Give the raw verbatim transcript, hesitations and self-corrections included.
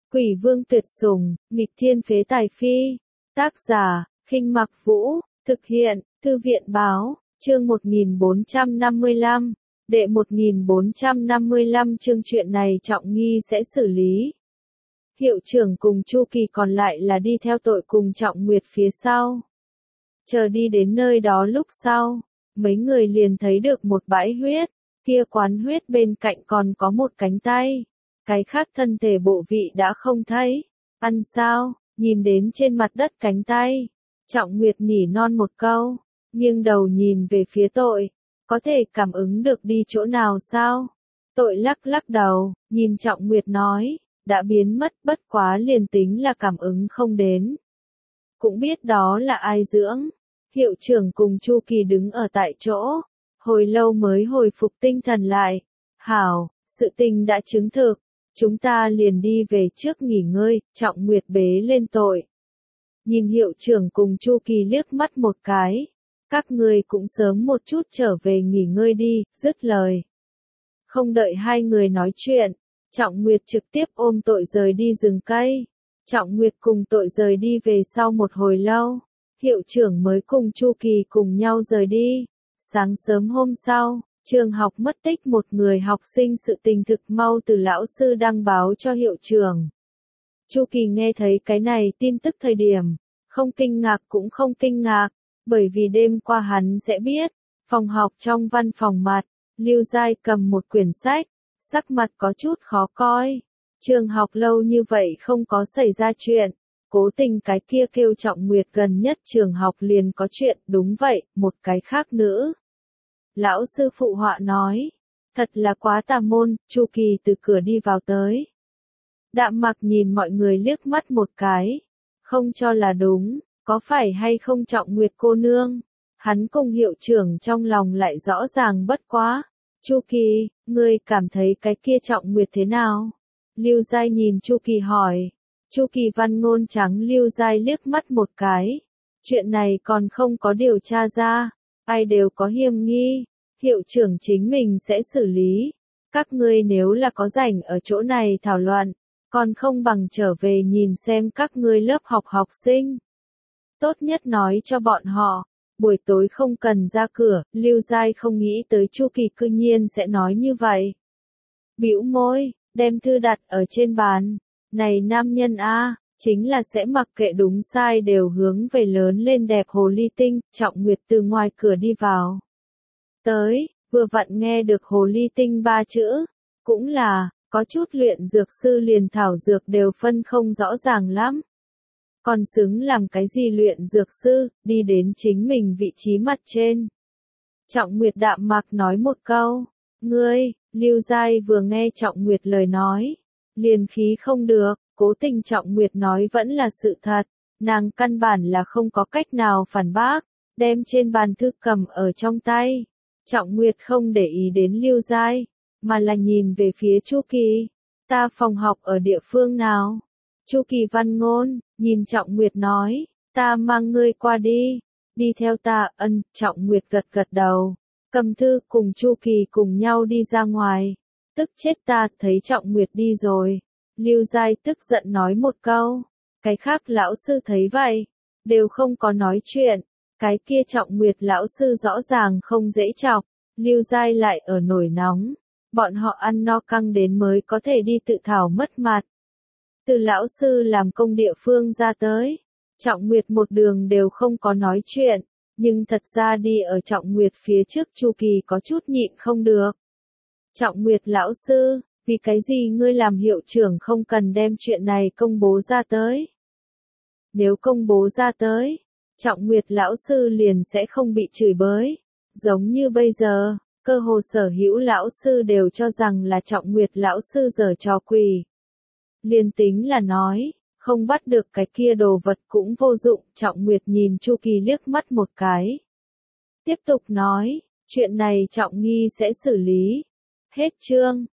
Quỷ vương tuyệt sủng, nghịch thiên phế tài phi. Tác giả, Khinh Mặc Vũ, thực hiện, Thư viện báo, chương một nghìn bốn trăm năm mươi lăm, đệ một nghìn bốn trăm năm mươi lăm chương chuyện này Trọng Nghi sẽ xử lý. Hiệu trưởng cùng Chu Kỳ còn lại là đi theo tội cùng Trọng Nguyệt phía sau. Chờ đi đến nơi đó lúc sau, mấy người liền thấy được một bãi huyết, kia quán huyết bên cạnh còn có một cánh tay. Cái khác thân thể bộ vị đã không thấy. Ăn sao, nhìn đến trên mặt đất cánh tay. Trọng Nguyệt nỉ non một câu, nghiêng đầu nhìn về phía tội. Có thể cảm ứng được đi chỗ nào sao? Tội lắc lắc đầu, nhìn Trọng Nguyệt nói, đã biến mất bất quá liền tính là cảm ứng không đến. Cũng biết đó là ai dưỡng. Hiệu trưởng cùng Chu Kỳ đứng ở tại chỗ, hồi lâu mới hồi phục tinh thần lại. Hảo, sự tình đã chứng thực. Chúng ta liền đi về trước nghỉ ngơi, Trọng Nguyệt bế lên tội. Nhìn hiệu trưởng cùng Chu Kỳ liếc mắt một cái. Các ngươi cũng sớm một chút trở về nghỉ ngơi đi, dứt lời. Không đợi hai người nói chuyện, Trọng Nguyệt trực tiếp ôm tội rời đi rừng cây. Trọng Nguyệt cùng tội rời đi về sau một hồi lâu. Hiệu trưởng mới cùng Chu Kỳ cùng nhau rời đi. Sáng sớm hôm sau, trường học mất tích một người học sinh sự tình thực mau từ lão sư đăng báo cho hiệu trưởng. Chu Kỳ nghe thấy cái này tin tức thời điểm, không kinh ngạc cũng không kinh ngạc, bởi vì đêm qua hắn sẽ biết, phòng học trong văn phòng mặt, Lưu Giai cầm một quyển sách, sắc mặt có chút khó coi. Trường học lâu như vậy không có xảy ra chuyện, cố tình cái kia kêu Trọng Nguyệt gần nhất trường học liền có chuyện, đúng vậy, một cái khác nữa. Lão sư phụ họa nói, thật là quá tà môn. Chu Kỳ từ cửa đi vào tới. Đạm Mặc nhìn mọi người liếc mắt một cái, không cho là đúng, có phải hay không Trọng Nguyệt cô nương? Hắn cùng hiệu trưởng trong lòng lại rõ ràng bất quá. Chu Kỳ, ngươi cảm thấy cái kia Trọng Nguyệt thế nào? Lưu Giai nhìn Chu Kỳ hỏi. Chu Kỳ văn ngôn trắng Lưu Giai liếc mắt một cái. Chuyện này còn không có điều tra ra, ai đều có hiềm nghi. Hiệu trưởng chính mình sẽ xử lý. Các ngươi nếu là có rảnh ở chỗ này thảo luận, còn không bằng trở về nhìn xem các ngươi lớp học học sinh. Tốt nhất nói cho bọn họ, buổi tối không cần ra cửa. Lưu Giai không nghĩ tới Chu Kỳ cư nhiên sẽ nói như vậy. Bĩu môi, đem thư đặt ở trên bàn. Này nam nhân a, chính là sẽ mặc kệ đúng sai đều hướng về lớn lên đẹp hồ ly tinh. Trọng Nguyệt từ ngoài cửa đi vào. Tới, vừa vặn nghe được hồ ly tinh ba chữ, cũng là, có chút luyện dược sư liền thảo dược đều phân không rõ ràng lắm. Còn xứng làm cái gì luyện dược sư, đi đến chính mình vị trí mặt trên. Trọng Nguyệt đạm mặc nói một câu, ngươi, Lưu Giai vừa nghe Trọng Nguyệt lời nói, liền khí không được, cố tình Trọng Nguyệt nói vẫn là sự thật, nàng căn bản là không có cách nào phản bác, đem trên bàn thư cầm ở trong tay. Trọng Nguyệt không để ý đến Lưu Giai, mà là nhìn về phía Chu Kỳ. Ta phòng học ở địa phương nào? Chu Kỳ văn ngôn, nhìn Trọng Nguyệt nói, ta mang ngươi qua đi. Đi theo ta. Ân. Trọng Nguyệt gật gật đầu, cầm thư cùng Chu Kỳ cùng nhau đi ra ngoài. Tức chết ta, thấy Trọng Nguyệt đi rồi. Lưu Giai tức giận nói một câu. Cái khác lão sư thấy vậy, đều không có nói chuyện. Cái kia Trọng Nguyệt lão sư rõ ràng không dễ chọc, Lưu Giai lại ở nổi nóng. Bọn họ ăn no căng đến mới có thể đi tự thảo mất mặt. Từ lão sư làm công địa phương ra tới, Trọng Nguyệt một đường đều không có nói chuyện, nhưng thật ra đi ở Trọng Nguyệt phía trước Chu Kỳ có chút nhịn không được. Trọng Nguyệt lão sư, vì cái gì ngươi làm hiệu trưởng không cần đem chuyện này công bố ra tới? Nếu công bố ra tới, Trọng Nguyệt lão sư liền sẽ không bị chửi bới. Giống như bây giờ, cơ hồ sở hữu lão sư đều cho rằng là Trọng Nguyệt lão sư giở trò quỷ. Liên tính là nói, không bắt được cái kia đồ vật cũng vô dụng. Trọng Nguyệt nhìn Chu Kỳ liếc mắt một cái. Tiếp tục nói, chuyện này Trọng Nghi sẽ xử lý. Hết chương.